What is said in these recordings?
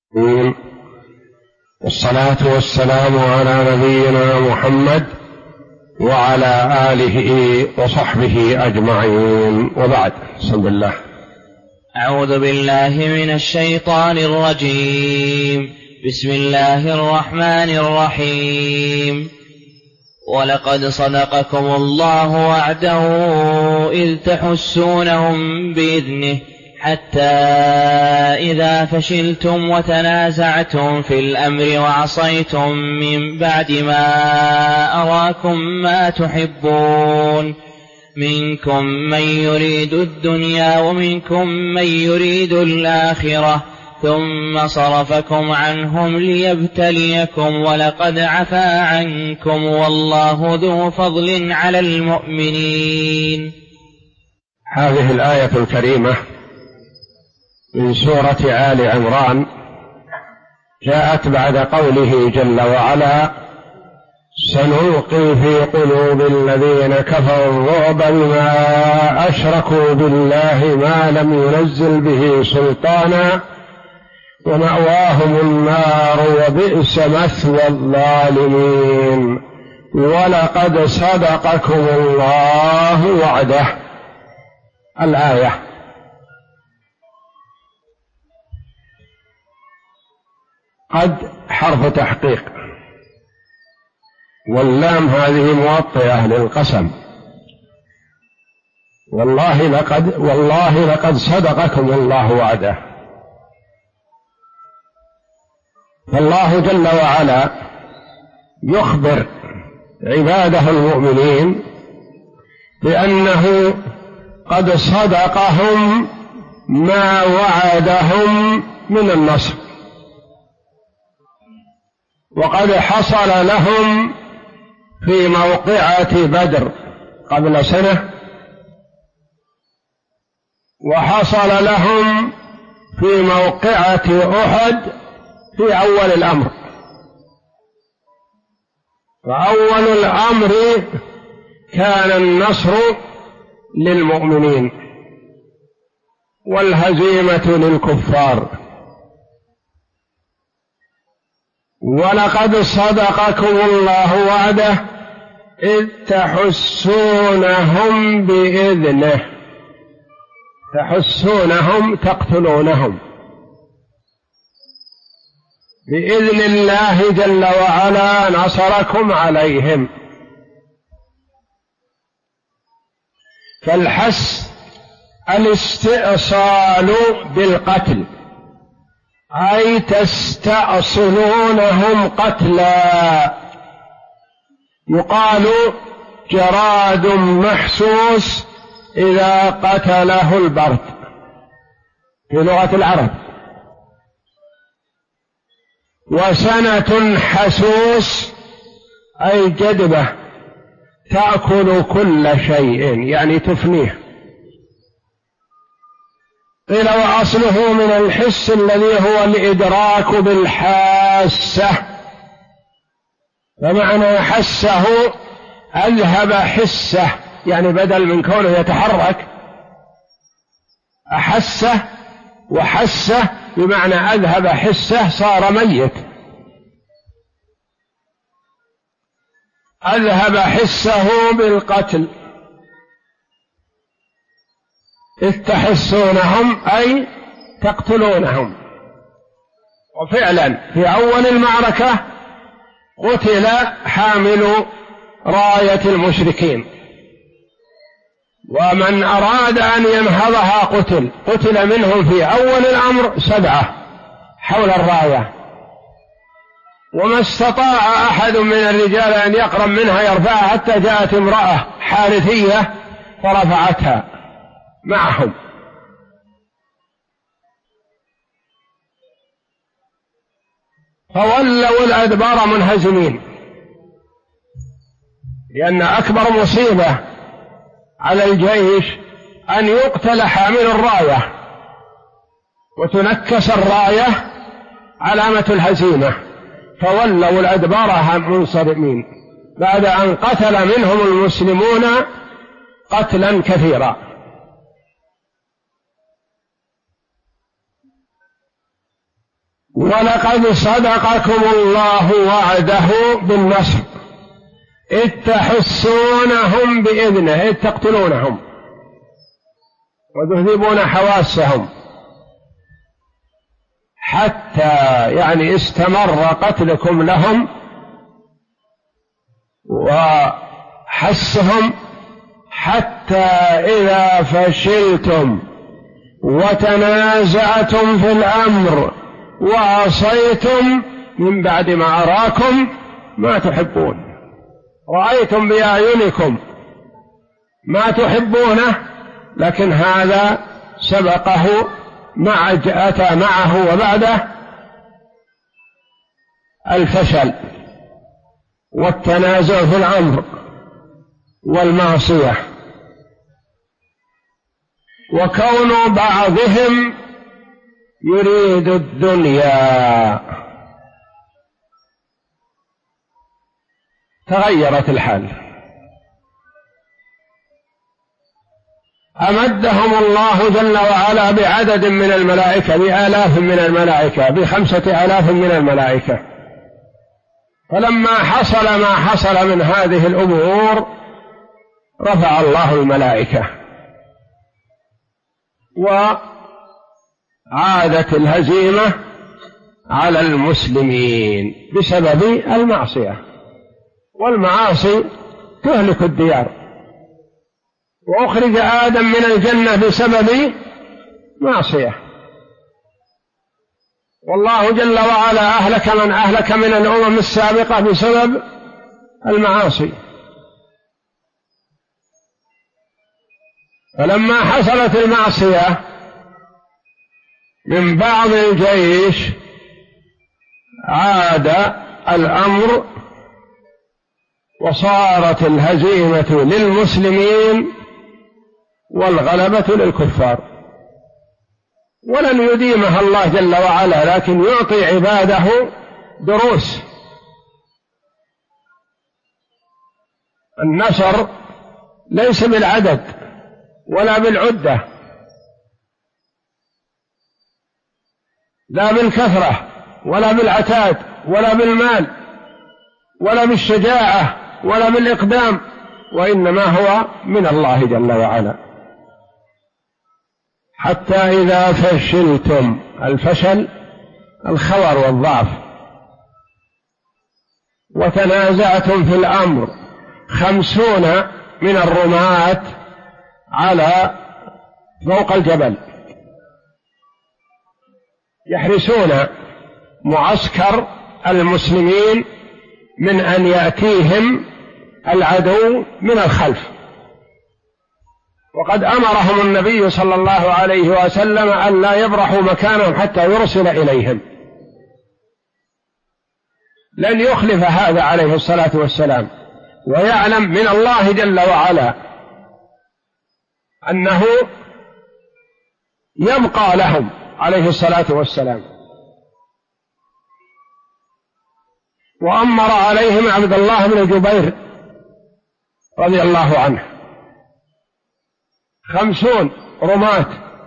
والصلاة والسلام على نبينا محمد وعلى آله وصحبه أجمعين، وبعد. بسم الله. أعوذ بالله من الشيطان الرجيم. بسم الله الرحمن الرحيم. ولقد صدقكم الله وعده إذ تحسونهم بإذنه حتى إذا فشلتم وتنازعتم في الأمر وعصيتم من بعد ما أراكم ما تحبون منكم من يريد الدنيا ومنكم من يريد الآخرة ثم صرفكم عنهم ليبتليكم ولقد عفا عنكم والله ذو فضل على المؤمنين. هذه الآية الكريمة من سورة آل عمران جاءت بعد قوله جل وعلا: سنلقي في قلوب الذين كفروا الرعب بما أشركوا بالله ما لم ينزل به سلطانا ومأواهم النار وبئس مثوى الظالمين ولقد صدقكم الله وعده. الآية. قد حرف تحقيق، واللام هذه موطئة للقسم. والله لقد صدقكم الله وعده. فالله جل وعلا يخبر عباده المؤمنين بأنه قد صدقهم ما وعدهم من النصر، وقد حصل لهم في موقعة بدر قبل سنة، وحصل لهم في موقعة أحد في أول الأمر. فأول الأمر كان النصر للمؤمنين والهزيمة للكفار. ولقد صدقكم الله وعده إذ تحسونهم بإذنه. تحسونهم تقتلونهم بإذن الله جل وعلا، نصركم عليهم. فالحس الاستئصال بالقتل، أي تستأصلونهم قتلا. يقال جراد محسوس إذا قتله البرد في لغة العرب، وسنة حسوس أي جدبة تأكل كل شيء، يعني تفنيه. قيل وأصله من الحس الذي هو الإدراك بالحاسة، فمعنى حسه أذهب حسه، يعني بدل من كونه يتحرك أحسه، وحسه بمعنى أذهب حسه صار ميت. أذهب حسه بالقتل. إذ تحسونهم أي تقتلونهم. وفعلا في أول المعركة قتل حامل راية المشركين، ومن أراد أن ينهضها قتل منهم في أول الأمر 7 حول الراية، وما استطاع أحد من الرجال أن يقرب منها يرفعها حتى جاءت امرأة حارثية فرفعتها معهم. فولوا الأدبار منهزمين، لأن أكبر مصيبة على الجيش أن يقتل حامل الراية وتنكس الراية علامة الهزيمة. فولوا الأدبار منصرمين بعد أن قتل منهم المسلمون قتلا كثيرا. ولقد صدقكم الله وعده بالنصر إذ تحسونهم بإذنه، إذ تقتلونهم وتذهبون حواسهم، حتى يعني استمر قتلكم لهم وحسهم، حتى إذا فشلتم وتنازعتم في الأمر وعصيتم من بعد ما أراكم ما تحبون، رأيتم بأعينكم ما تحبونه، لكن هذا سبقه أتى معه وبعده الفشل والتنازع في الأمر والمعصية، وكون بعضهم يريد الدنيا. تغيرت الحال، أمدهم الله جل وعلا بعدد من الملائكة، بآلاف من الملائكة، ب5,000 من الملائكة. فلما حصل ما حصل من هذه الأمور رفع الله الملائكة وعادت الهزيمة على المسلمين بسبب المعصية، والمعاصي تهلك الديار. وأخرج آدم من الجنة بسبب معصية، والله جل وعلا أهلك من أهلك من الأمم السابقة بسبب المعاصي. فلما حصلت المعصية من بعض الجيش عاد الأمر وصارت الهزيمة للمسلمين والغلبة للكفار. ولن يديمها الله جل وعلا، لكن يعطي عباده دروس. النصر ليس بالعدد ولا بالعدة، لا بالكثرة ولا بالعتاد ولا بالمال ولا بالشجاعة ولا بالإقدام، وإنما هو من الله جل وعلا. حتى إذا فشلتم، الفشل الخور والضعف، وتنازعتم في الأمر، 50 من الرماة على فوق الجبل يحرسون معسكر المسلمين من أن يأتيهم العدو من الخلف. وقد أمرهم النبي صلى الله عليه وسلم أن لا يبرحوا مكانهم حتى يرسل إليهم. لن يخلف هذا عليه الصلاة والسلام، ويعلم من الله جل وعلا أنه يبقى لهم عليه الصلاة والسلام. وأمر عليهم عبد الله بن جبير رضي الله عنه 50 رماة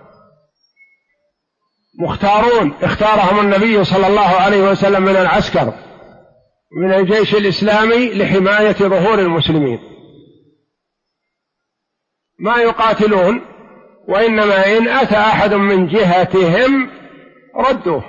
مختارون، اختارهم النبي صلى الله عليه وسلم من العسكر من الجيش الإسلامي لحماية ظهور المسلمين، ما يقاتلون، وإنما إن أتى أحد من جهتهم ردوه.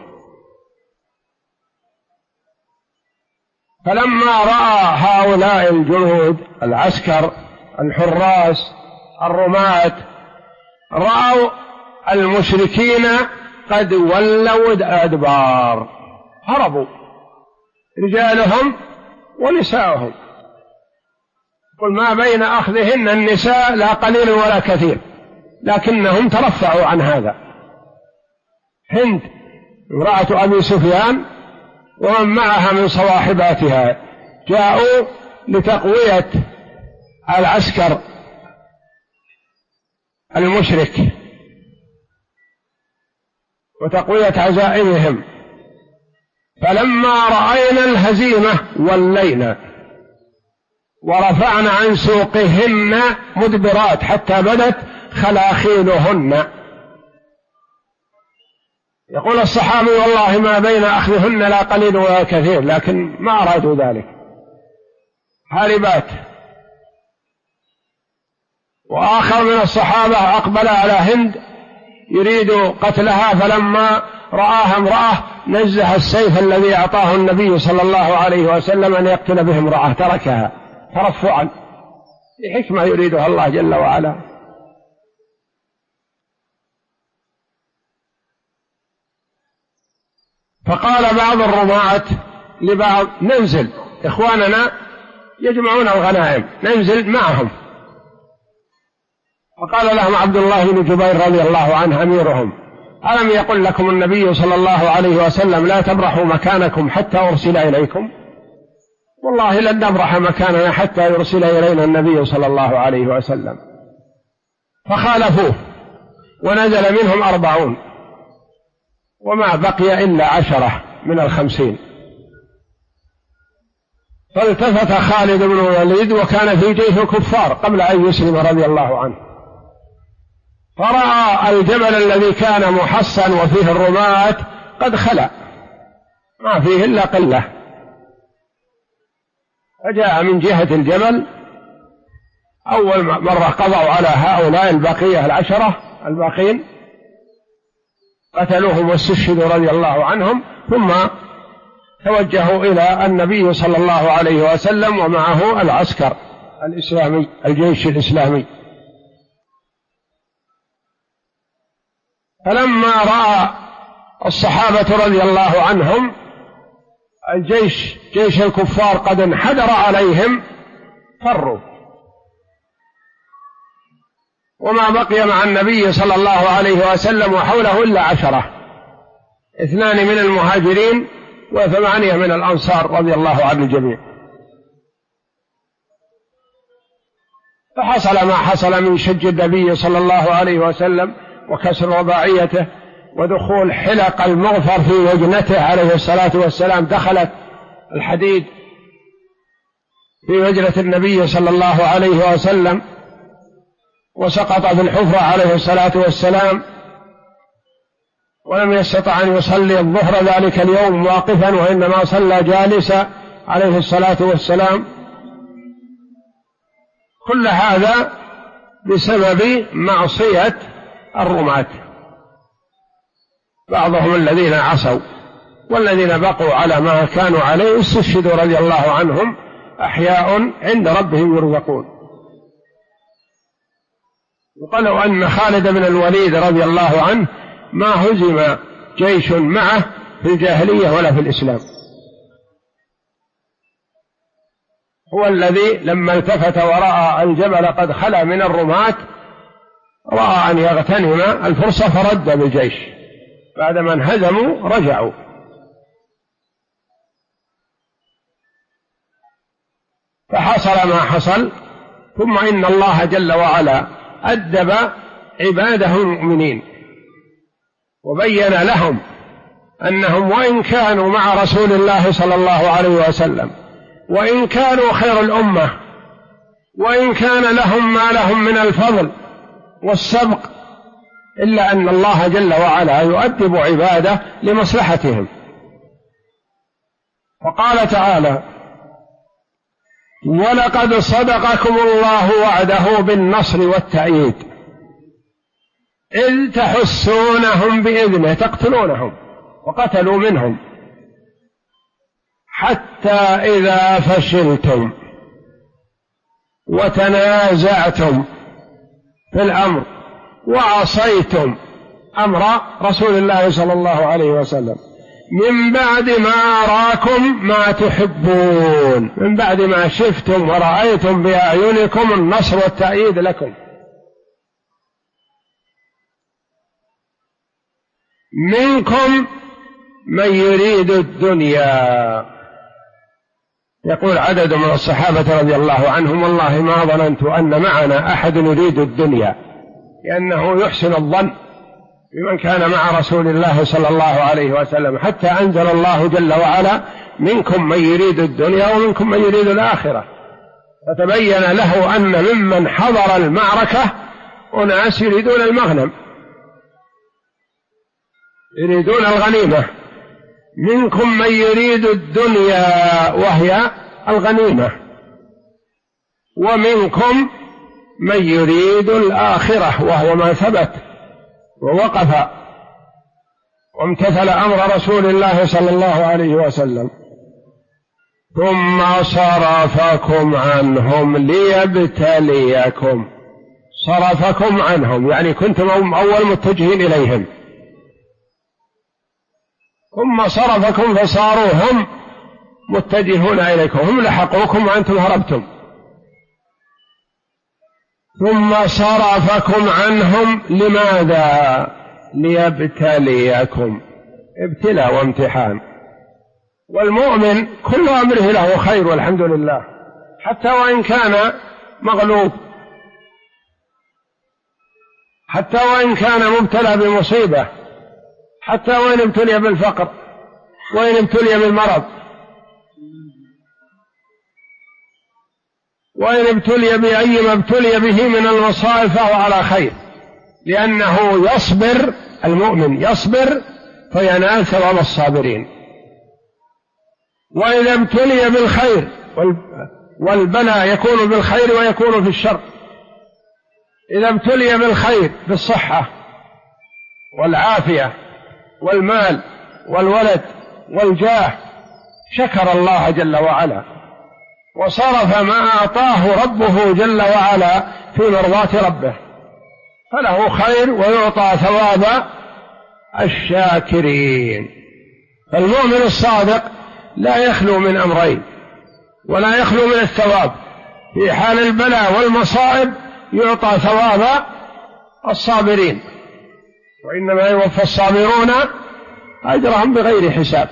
فلما رأى هؤلاء الجنود العسكر الحراس الرماة، رأوا المشركين قد ولوا الأدبار، هربوا رجالهم ونساءهم، قل ما بين أخذهن النساء لا قليل ولا كثير، لكنهم ترفعوا عن هذا. هند امرأة أبي سفيان ومن معها من صواحباتها جاءوا لتقوية العسكر المشرك وتقوية عزائمهم. فلما رأينا الهزيمة ولينا ورفعنا عن سوقهن مدبرات حتى بدت خلاخيلهن، يقول الصحابي والله ما بين أخذهن لا قليل ولا كثير، لكن ما أرادوا ذلك، هاربات. وآخر من الصحابة أقبل على هند يريد قتلها، فلما رآها امرأة نزه السيف الذي أعطاه النبي صلى الله عليه وسلم أن يقتل به امرأة، تركها ترفعا لحكمة يريدها الله جل وعلا. فقال بعض الرماة لبعض ننزل، إخواننا يجمعون الغنائم ننزل معهم. فقال لهم عبد الله بن جبير رضي الله عنه أميرهم: ألم يقل لكم النبي صلى الله عليه وسلم لا تبرحوا مكانكم حتى أرسل إليكم؟ والله لن نبرح مكاننا حتى يرسل إلينا النبي صلى الله عليه وسلم. فخالفوه ونزل منهم 40 وما بقي إلا 10 من 50. فالتفت خالد بن الوليد وكان في جيش الكفار قبل أن يسلم رضي الله عنه، فرأى الجبل الذي كان محصن وفيه الرماة قد خلأ ما فيه إلا قلة، فجاء من جهة الجبل. أول مرة قضوا على هؤلاء البقية 10 الباقين، قتلوهم واستشهدوا رضي الله عنهم، ثم توجهوا إلى النبي صلى الله عليه وسلم ومعه العسكر الإسلامي الجيش الإسلامي. فلما رأى الصحابة رضي الله عنهم الجيش جيش الكفار قد انحدر عليهم فروا، وما بقي مع النبي صلى الله عليه وسلم وحوله إلا 10، 2 من المهاجرين و8 من الأنصار رضي الله عن الجميع. فحصل ما حصل من شج النبي صلى الله عليه وسلم وكسر رباعيته ودخول حلق المغفر في وجنته عليه الصلاة والسلام، دخلت الحديد في وجنة النبي صلى الله عليه وسلم وسقط في الحفرة عليه الصلاة والسلام، ولم يستطع أن يصلي الظهر ذلك اليوم واقفا، وإنما صلى جالسا عليه الصلاة والسلام. كل هذا بسبب معصية الرماة، بعضهم الذين عصوا، والذين بقوا على ما كانوا عليه استشهدوا رضي الله عنهم أحياء عند ربهم يرزقون. وقالوا أن خالد بن الوليد رضي الله عنه ما هزم جيش معه في الجاهلية ولا في الإسلام، هو الذي لما التفت ورأى الجبل قد خلا من الرماة رأى أن يغتنم الفرصة فرد بالجيش، بعدما انهزموا رجعوا. فحصل ما حصل، ثم إن الله جل وعلا أدب عباده المؤمنين وبين لهم أنهم وإن كانوا مع رسول الله صلى الله عليه وسلم، وإن كانوا خير الأمة، وإن كان لهم ما لهم من الفضل والسبق، إلا أن الله جل وعلا يؤدب عباده لمصلحتهم. وقال تعالى: ولقد صدقكم الله وعده بالنصر والتأييد إذ تحسونهم بإذنه، تقتلونهم وقتلوا منهم، حتى إذا فشلتم وتنازعتم في الأمر وعصيتم أمر رسول الله صلى الله عليه وسلم من بعد ما أراكم ما تحبون، من بعد ما شفتم ورأيتم بأعينكم النصر والتأييد لكم، منكم من يريد الدنيا. يقول عدد من الصحابة رضي الله عنهم: والله ما ظننت أن معنا أحد يريد الدنيا، لأنه يحسن الظن بمن كان مع رسول الله صلى الله عليه وسلم، حتى أنزل الله جل وعلا: منكم من يريد الدنيا ومنكم من يريد الآخرة. فتبين له أن ممن حضر المعركة أناس يريدون المغنم، يريدون الغنيمة. منكم من يريد الدنيا وهي الغنيمة، ومنكم من يريد الآخرة وهو ما ثبت ووقف وامتثل أمر رسول الله صلى الله عليه وسلم. ثم صرفكم عنهم ليبتليكم. صرفكم عنهم يعني كنتم أول متجهين إليهم، ثم صرفكم فصاروا هم متجهون إليكم، هم لحقوكم وأنتم هربتم. ثم صرفكم عنهم لماذا؟ ليبتليكم. ابتلاء وامتحان، والمؤمن كل أمره له خير والحمد لله، حتى وإن كان مغلوب، حتى وإن كان مبتلى بمصيبة، حتى وإن ابتلي بالفقر، وإن ابتلي بالمرض، وإن ابتلي بأي ما ابتلي به من المصائب فهو على خير، لأنه يصبر. المؤمن يصبر فينال ثواب الصابرين. وإذا ابتلي بالخير، والبلاء يكون بالخير ويكون في الشر. إذا ابتلي بالخير بالصحة والعافية والمال والولد والجاه شكر الله جل وعلا، وصرف ما أعطاه ربه جل وعلا في مرضاة ربه، فله خير ويعطى ثواب الشاكرين. فالمؤمن الصادق لا يخلو من أمرين ولا يخلو من الثواب. في حال البلاء والمصائب يعطى ثواب الصابرين، وإنما يوفى الصابرون أجرهم بغير حساب.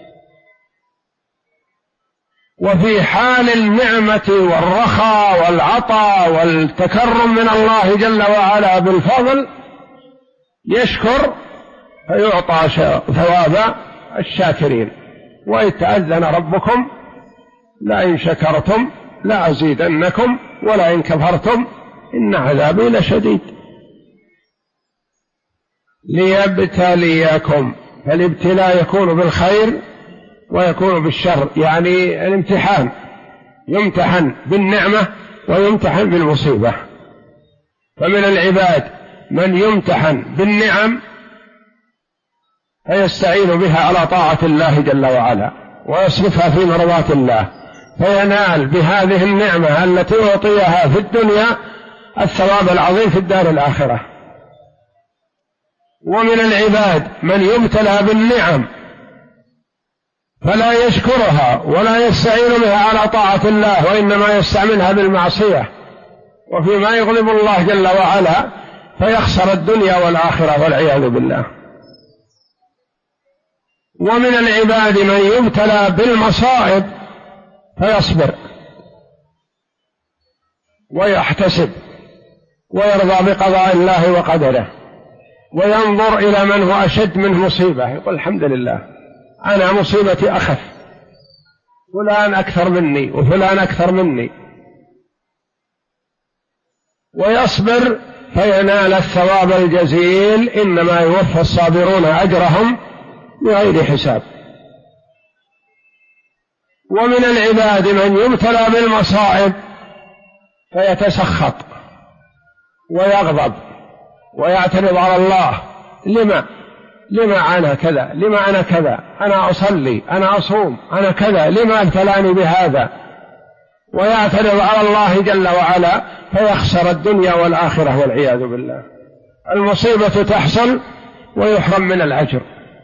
وفي حال النعمة والرخاء والعطاء والتكرم من الله جل وعلا بالفضل يشكر فيعطى ثواب الشاكرين. وإذ تأذن ربكم لئن شكرتم لأزيدنكم ولئن كفرتم إن عذابي لشديد. ليبتليكم، فالابتلاء يكون بالخير ويكون بالشر، يعني الامتحان، يمتحن بالنعمة ويمتحن بالمصيبة. فمن العباد من يمتحن بالنعم فيستعين بها على طاعة الله جل وعلا ويصرفها في مرضاة الله، فينال بهذه النعمة التي أعطيها في الدنيا الثواب العظيم في الدار الآخرة. ومن العباد من يبتلى بالنعم فلا يشكرها ولا يستعين بها على طاعة الله، وإنما يستعملها بالمعصية وفيما يغضب الله جل وعلا، فيخسر الدنيا والآخرة والعياذ بالله. ومن العباد من يبتلى بالمصائب فيصبر ويحتسب ويرضى بقضاء الله وقدره، وينظر إلى من هو أشد منه مصيبة، يقول الحمد لله أنا مصيبتي أخف، فلان أكثر مني وفلان أكثر مني، ويصبر فينال الثواب الجزيل. إنما يوفى الصابرون أجرهم بغير حساب. ومن العباد من يبتلى بالمصائب فيتسخط ويغضب ويعترض على الله، لما أنا كذا، لما أنا كذا، أنا أصلي، أنا أصوم، أنا كذا، لما ابتلاني بهذا، ويعترض على الله جل وعلا، فيخسر الدنيا والآخرة والعياذ بالله. المصيبة تحصل ويحرم من الأجر.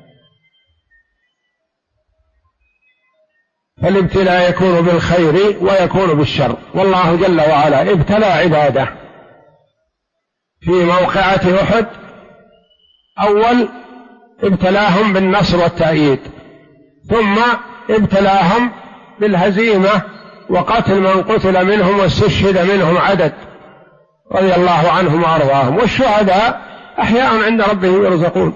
فالابتلاء يكون بالخير ويكون بالشر، والله جل وعلا ابتلى عباده في موقعة أحد. أول ابتلاهم بالنصر والتأييد، ثم ابتلاهم بالهزيمة وقتل من قتل منهم واستشهد منهم عدد رضي الله عنهم وأرضاهم. والشهداء أحياء عند ربهم يرزقون.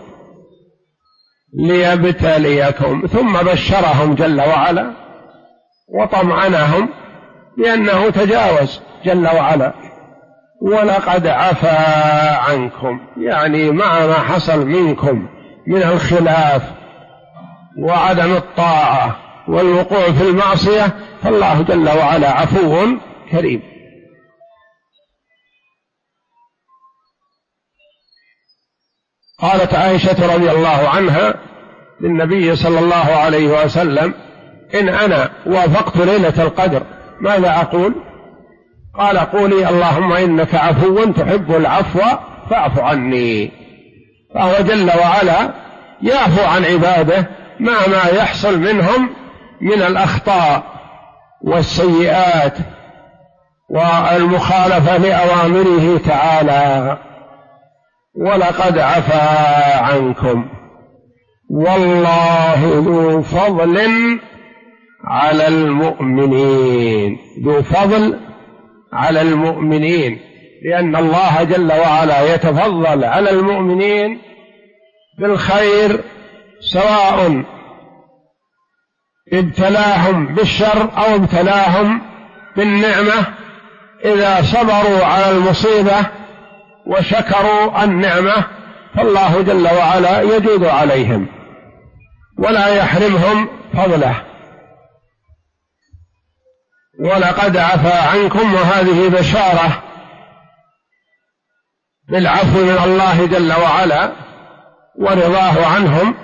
ليبتليكم، ثم بشرهم جل وعلا وطمأنهم لأنه تجاوز جل وعلا. ولقد عفا عنكم، يعني مع ما حصل منكم من الخلاف وعدم الطاعة والوقوع في المعصية، فالله جل وعلا عفو كريم. قالت عائشة رضي الله عنها للنبي صلى الله عليه وسلم: إن أنا وافقت ليلة القدر ماذا أقول؟ قال: قولي اللهم إنك عفو تحب العفو فاعف عني. فهو جل وعلا يعفو عن عباده ما يحصل منهم من الأخطاء والسيئات والمخالفة لأوامره تعالى. ولقد عفا عنكم والله ذو فضل على المؤمنين. ذو فضل على المؤمنين، لأن الله جل وعلا يتفضل على المؤمنين بالخير، سواء ابتلاهم بالشر أو ابتلاهم بالنعمة. إذا صبروا على المصيبة وشكروا النعمة فالله جل وعلا يجود عليهم ولا يحرمهم فضله. ولقد عفا عنكم، وهذه بشارة بالعفو من الله جل وعلا ورضاه عنهم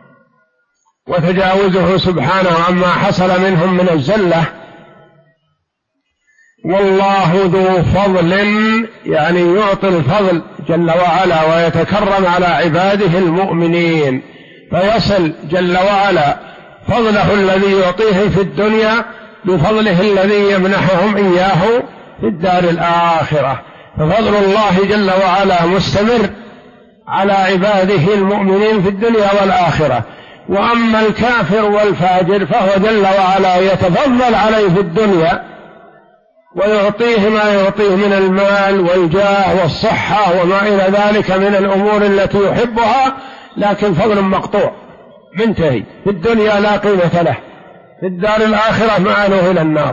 وتجاوزه سبحانه عما حصل منهم من الزلة. والله ذو فضل، يعني يعطي الفضل جل وعلا ويتكرم على عباده المؤمنين، فيصل جل وعلا فضله الذي يعطيه في الدنيا بفضله الذي يمنحهم إياه في الدار الآخرة. ففضل الله جل وعلا مستمر على عباده المؤمنين في الدنيا والآخرة. وأما الكافر والفاجر فهو جل وعلا يتفضل عليه في الدنيا ويعطيه ما يعطيه من المال والجاه والصحة وما إلى ذلك من الأمور التي يحبها، لكن فضل مقطوع منتهي. في الدنيا لا قيمة له، في الدار الآخرة مآله إلى النار.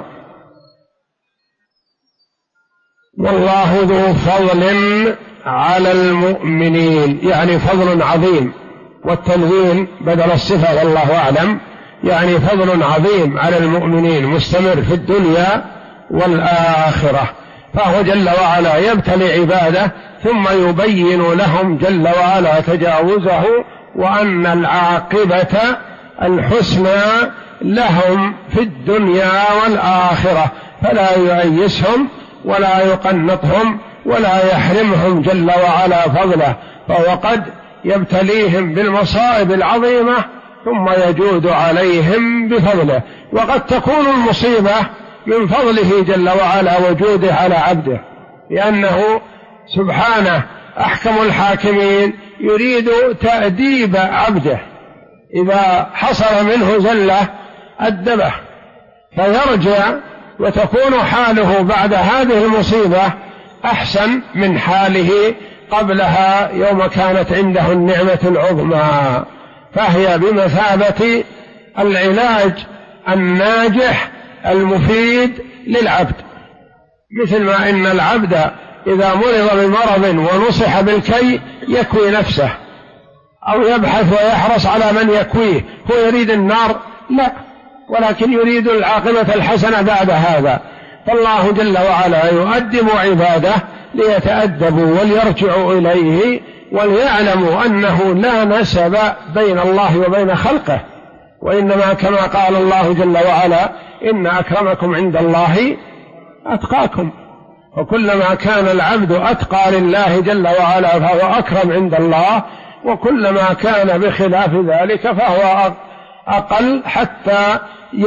والله ذو فضل على المؤمنين، يعني فضل عظيم، والتنوين بدل الصفة والله أعلم، يعني فضل عظيم على المؤمنين مستمر في الدنيا والآخرة. فهو جل وعلا يبتلي عباده ثم يبين لهم جل وعلا تجاوزه، وأن العاقبة الحسنى لهم في الدنيا والآخرة، فلا يؤيسهم ولا يقنطهم ولا يحرمهم جل وعلا فضله. فهو قد يبتليهم بالمصائب العظيمة ثم يجود عليهم بفضله، وقد تكون المصيبة من فضله جل وعلا وجوده على عبده، لأنه سبحانه أحكم الحاكمين يريد تأديب عبده. إذا حصل منه زلة أدبه فيرجع، وتكون حاله بعد هذه المصيبة أحسن من حاله قبلها يوم كانت عنده النعمة العظمى. فهي بمثابة العلاج الناجح المفيد للعبد، مثل ما إن العبد إذا مرض بمرض ونصح بالكي يكوي نفسه أو يبحث ويحرص على من يكويه. هو يريد النار؟ لا، ولكن يريد العاقبة الحسنة بعد هذا. فالله جل وعلا يؤدب عباده ليتأدبوا وليرجعوا إليه وليعلموا أنه لا نسب بين الله وبين خلقه، وإنما كما قال الله جل وعلا: إن أكرمكم عند الله أتقاكم. وكلما كان العبد أتقى لله جل وعلا فهو أكرم عند الله، وكلما كان بخلاف ذلك فهو أقل، حتى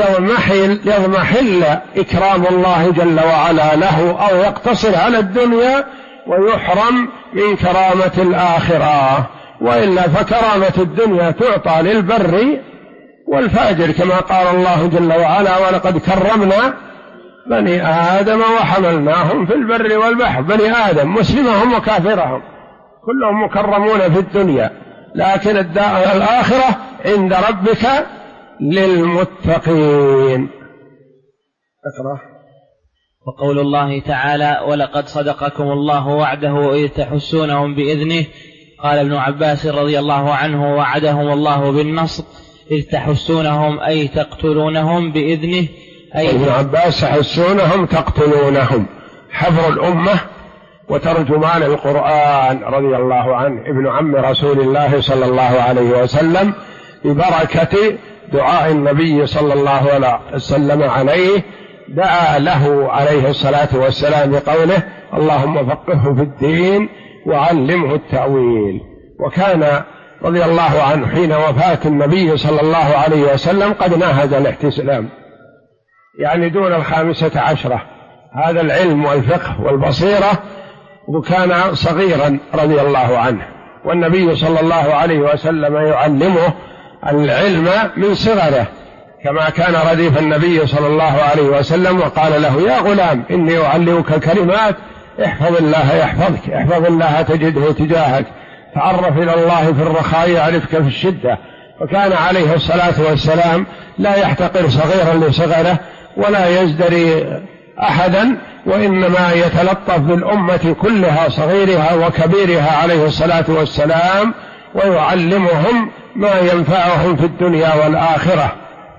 يضمحل إكرام الله جل وعلا له أو يقتصر على الدنيا ويحرم من كرامة الآخرة. وإلا فكرامة الدنيا تعطى للبر والفاجر، كما قال الله جل وعلا: ولقد كرمنا بني آدم وحملناهم في البر والبحر. بني آدم مسلمهم وكافرهم كلهم مكرمون في الدنيا، لكن الدار الآخرة عند ربك للمتقين. اقرأ. وقول الله تعالى: ولقد صدقكم الله وعده إذ تحسونهم بإذنه قال ابن عباس رضي الله عنه: وعدهم الله بالنصر إذ تحسونهم أي تقتلونهم بإذنه. أي ابن عباس تحسونهم تقتلونهم، حبر الأمة وترجمان القرآن رضي الله عنه، ابن عم رسول الله صلى الله عليه وسلم، ببركة دعاء النبي صلى الله عليه وسلم عليه، دعا له عليه الصلاة والسلام بقوله: اللهم فقهه في الدين وعلمه التأويل. وكان رضي الله عنه حين وفاة النبي صلى الله عليه وسلم قد ناهز الاحتسام، يعني دون 15، هذا العلم والفقه والبصيرة، وكان صغيرا رضي الله عنه، والنبي صلى الله عليه وسلم يعلمه العلم من صغره، كما كان رديف النبي صلى الله عليه وسلم وقال له: يا غلام إني أعلمك كلمات احفظ الله يحفظك، احفظ الله تجده تجاهك، تعرف إلى الله في الرخاء يعرفك في الشدة. وكان عليه الصلاة والسلام لا يحتقر صغيرا لصغره ولا يزدري أحدا، وإنما يتلطف بالأمة كلها صغيرها وكبيرها عليه الصلاة والسلام، ويعلمهم ما ينفعهم في الدنيا والآخرة،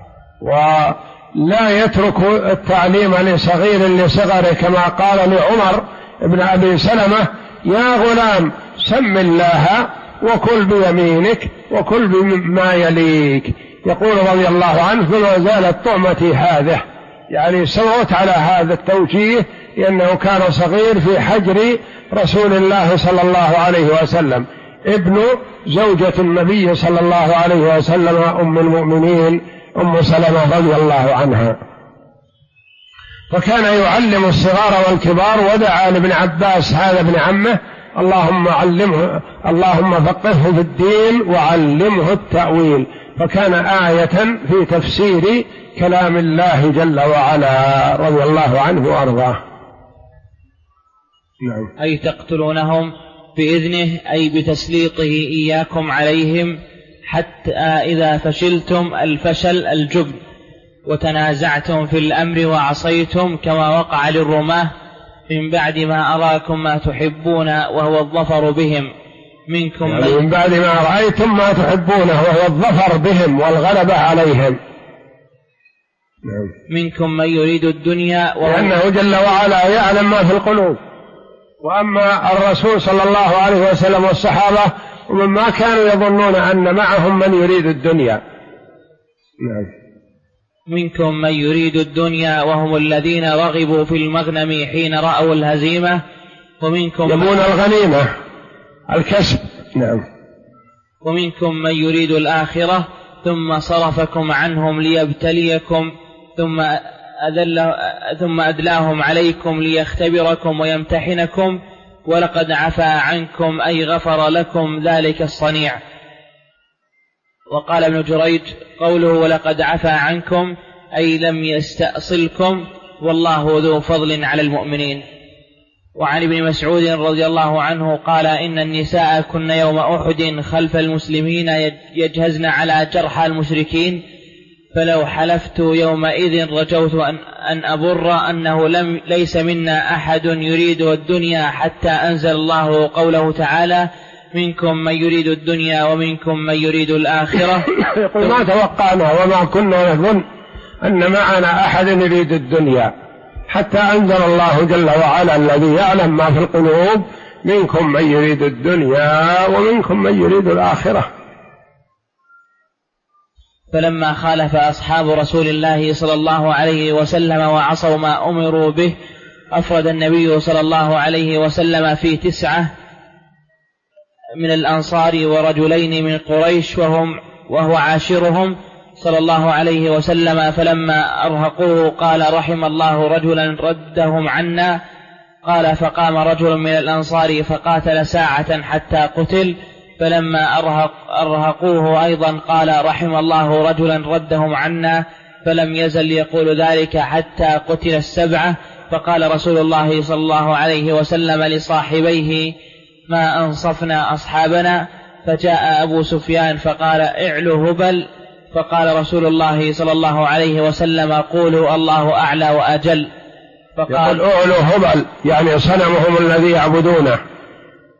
ولا يترك التعليم لصغير لصغره، كما قال لعمر بن أبي سلمة: يا غلام سم الله وكل بيمينك وكل بما يليك. يقول رضي الله عنه: فما زالت طعمتي هذه، يعني سمعت على هذا التوجيه لأنه كان صغير في حجر رسول الله صلى الله عليه وسلم، ابن زوجة النبي صلى الله عليه وسلم أم المؤمنين أم سلمة رضي الله عنها. فكان يعلم الصغار والكبار، ودعا لابن عباس هذا ابن عمه: اللهم علمه، اللهم فقهه في الدين وعلمه التأويل. فكان آية في تفسير كلام الله جل وعلا رضي الله عنه وأرضاه. نعم. أي تقتلونهم بإذنه، أي بتسليطه إياكم عليهم، حتى إذا فشلتم الفشل الجبن، وتنازعتم في الأمر وعصيتم، كما وقع للرماة من بعد ما أراكم ما تحبون وهو الظفر بهم منكم، يعني من بعد ما رأيتم ما تحبونه وهو الظفر بهم والغلبة عليهم. منكم من يريد الدنيا، لأنه جل وعلا يعلم ما في القلوب. وأما الرسول صلى الله عليه وسلم والصحابة ومما كانوا يظنون أن معهم من يريد الدنيا. منكم من يريد الدنيا وهم الذين رغبوا في المغنم حين رأوا الهزيمة، ومنكم يبون الغنيمة الكسب. نعم. ومنكم من يريد الآخرة ثم صرفكم عنهم ليبتليكم ثم أدلاهم عليكم ليختبركم ويمتحنكم، ولقد عفا عنكم أي غفر لكم ذلك الصنيع. وقال ابن جريج قوله ولقد عفا عنكم أي لم يستأصلكم، والله ذو فضل على المؤمنين. وعن ابن مسعود رضي الله عنه قال إن النساء كن يوم أحد خلف المسلمين يجهزن على جرحى المشركين، فلو حلفت يومئذ رجوت أن أبر أنه ليس منا أحد يريد الدنيا، حتى أنزل الله قوله تعالى منكم من يريد الدنيا ومنكم من يريد الآخرة. يقول ما توقعنا وما كنا نظن أن معنا أحد يريد الدنيا، حتى أنزل الله جل وعلا الذي يعلم ما في القلوب: منكم من يريد الدنيا ومنكم من يريد الآخرة. فلما خالف أصحاب رسول الله صلى الله عليه وسلم وعصوا ما أمروا به، أفرد النبي صلى الله عليه وسلم في 9 من الأنصار ورجلين من قريش وهو عاشرهم صلى الله عليه وسلم. فلما أرهقوه قال رحم الله رجلا ردهم عنا. قال فقام رجل من الأنصار فقاتل ساعة حتى قتل. فلما أرهقوه أيضا قال رحم الله رجلا ردهم عنا. فلم يزل يقول ذلك حتى قتل 7. فقال رسول الله صلى الله عليه وسلم لصاحبيه ما أنصفنا أصحابنا. فجاء أبو سفيان فقال اعلوا هبل. فقال رسول الله صلى الله عليه وسلم قولوا الله أعلى وأجل. فقال اعلوا هبل يعني صنمهم الذي يعبدونه،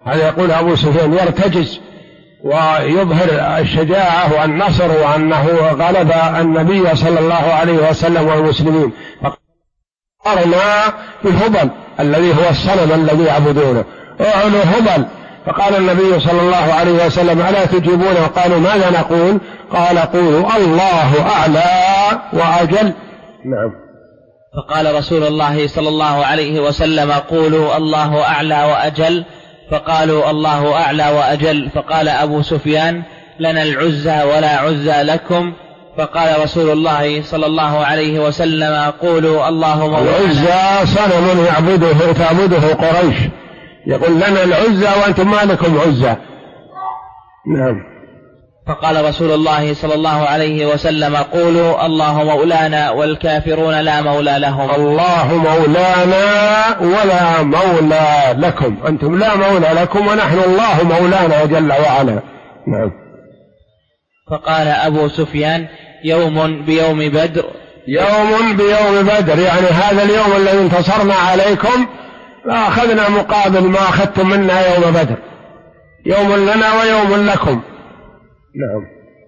هذا يقول أبو سفيان يرتجز ويظهر الشجاعة والنصر وأنه غلب النبي صلى الله عليه وسلم والمسلمين. فقارنا بهبل الذي هو الصنم الذي يعبدونه، اعلوا هبل. فقال النبي صلى الله عليه وسلم ألا تجيبون؟ وقالوا ماذا نقول؟ قال قولوا الله أعلى وأجل. نعم. فقال رسول الله صلى الله عليه وسلم قولوا الله أعلى وأجل، فقالوا الله أعلى وأجل. فقال أبو سفيان لنا العزى ولا عزى لكم. فقال رسول الله صلى الله عليه وسلم قولوا الله مولانا. العزى صنم تعبده قريش، يقول لنا العزى وأنتم ما لكم عزى. نعم. فقال رسول الله صلى الله عليه وسلم قولوا الله مولانا والكافرون لا مولى لهم. الله مولانا ولا مولى لكم، أنتم لا مولى لكم ونحن الله مولانا جل وعلا. نعم. فقال أبو سفيان يوم بيوم بدر. يوم بيوم بدر يعني هذا اليوم الذي انتصرنا عليكم فأخذنا مقابل ما أخذتم منا يوم بدر، يوم لنا ويوم لكم. نعم.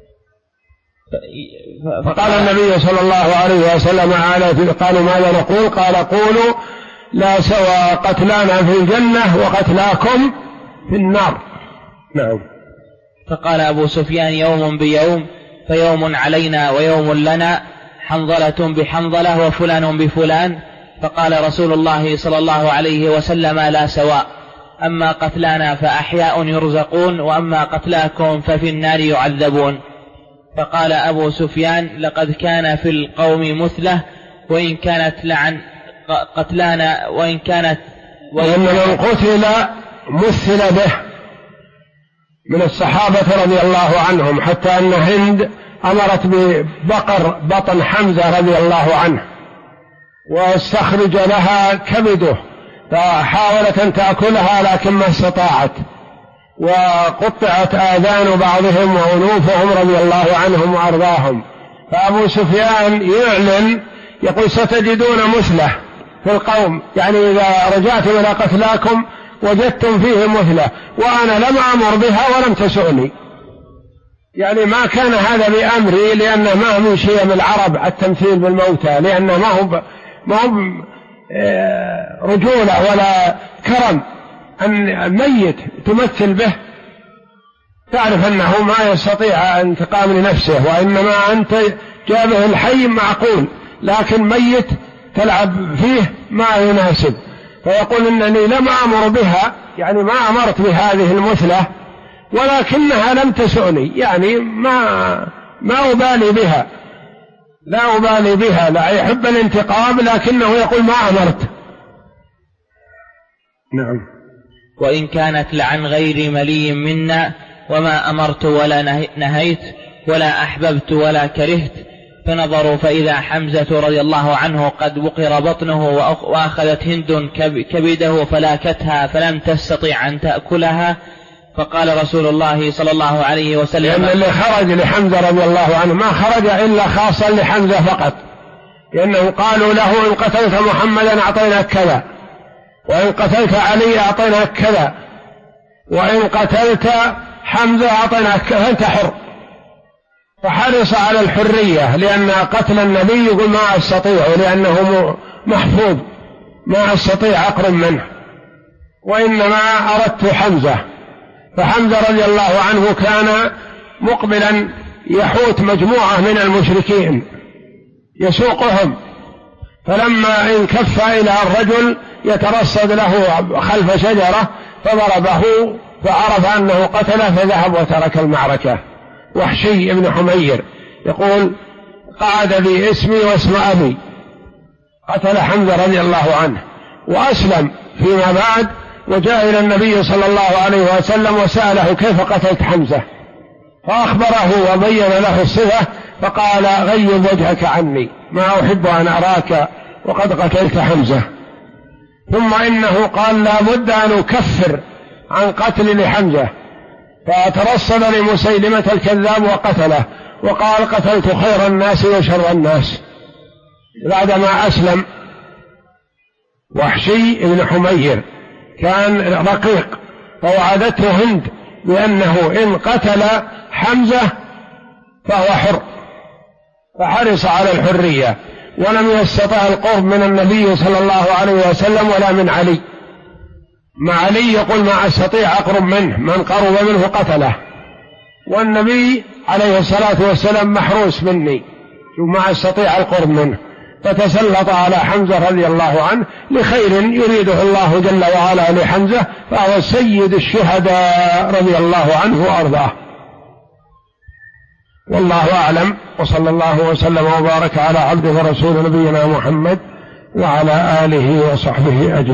فقال النبي صلى الله عليه وسلم قالوا ماذا نقول؟ قال قولوا لا سوى قتلانا في الجنة وقتلاكم في النار. نعم. فقال أبو سفيان يوم بيوم، فيوم علينا ويوم لنا، حنظلة بحنظلة وفلان بفلان. فقال رسول الله صلى الله عليه وسلم لا سواء، أما قتلانا فأحياء يرزقون وأما قتلاكم ففي النار يعذبون. فقال أبو سفيان لقد كان في القوم مثلة وإن كانت لعن قتلانا وإن من قتل مثل به من الصحابة رضي الله عنهم، حتى أن هند أمرت ببقر بطن حمزة رضي الله عنه واستخرج لها كبده فحاولت أن تأكلها لكن ما استطاعت، وقطعت آذان بعضهم وأنوفهم رضي الله عنهم وأرضاهم. فأبو سفيان يعلن يقول ستجدون مثله في القوم، يعني إذا رجعتم إلى قتلاكم وجدتم فيه مثله وأنا لم أمر بها ولم تسؤني. يعني ما كان هذا بأمري، لأنه ما من شيء من العرب التمثيل بالموتى، لأنه ما هو رجولة ولا كرم أن ميت تمثل به، تعرف أنه ما يستطيع انتقام لنفسه، وإنما أنت جابه الحي معقول، لكن ميت تلعب فيه ما يناسب. فيقول إنني لم أمر بها، يعني ما أمرت بهذه المثلة ولكنها لم تسؤني، يعني ما أبالي بها، لا أبالي بها، لا يحب الانتقام لكنه يقول ما أمرت. نعم. وإن كانت لعن غير ملي منا وما أمرت ولا نهيت ولا أحببت ولا كرهت. فنظروا فإذا حمزة رضي الله عنه قد بقر بطنه وأخذت هند كبده فلاكتها فلم تستطيع أن تأكلها. فقال رسول الله صلى الله عليه وسلم لأن اللي خرج لحمزة رضي الله عنه ما خرج إلا خاصا لحمزة فقط، لأنه قالوا له إن قتلت محمدا أعطيناك كذا، وإن قتلت علي أعطيناك كذا، وإن قتلت حمزة أعطيناك كذا، أنت حر. فحرص على الحرية، لأن قتل النبي يقول ما أستطيع، لأنه محفوظ ما أستطيع أقرب منه، وإنما أردت حمزة. فحمزة رضي الله عنه كان مقبلا يحوت مجموعة من المشركين يسوقهم، فلما انكف إلى الرجل يترصد له خلف شجرة فضربه فعرف أنه قتله فذهب وترك المعركة. وحشي بن حمير يقول قعد لي اسمي واسم أبي، قتل حمزة رضي الله عنه وأسلم فيما بعد، وجاء إلى النبي صلى الله عليه وسلم وسأله كيف قتلت حمزة، فأخبره وبين له الصفة، فقال غيب وجهك عني ما أحب أن أراك وقد قتلت حمزة. ثم إنه قال لا بد أن أكفر عن قتل لحمزة، فترصد لمسيلمة الكذاب وقتله، وقال قتلت خير الناس وشر الناس بعدما أسلم. وحشي بن حمير كان رقيق، فوعدته هند بأنه إن قتل حمزة فهو حر، فحرص على الحرية، ولم يستطع القرب من النبي صلى الله عليه وسلم ولا من علي. مع علي يقول ما أستطيع أقرب منه، من قرب منه قتله، والنبي عليه الصلاة والسلام محروس مني وما أستطيع القرب منه، فتسلط على حمزة رضي الله عنه لخير يريده الله جل وعلا لحمزة، فهو سيد الشهداء رضي الله عنه وأرضاه. والله أعلم، وصلى الله وسلم وبارك على عبده ورسوله نبينا محمد وعلى آله وصحبه أجمعين.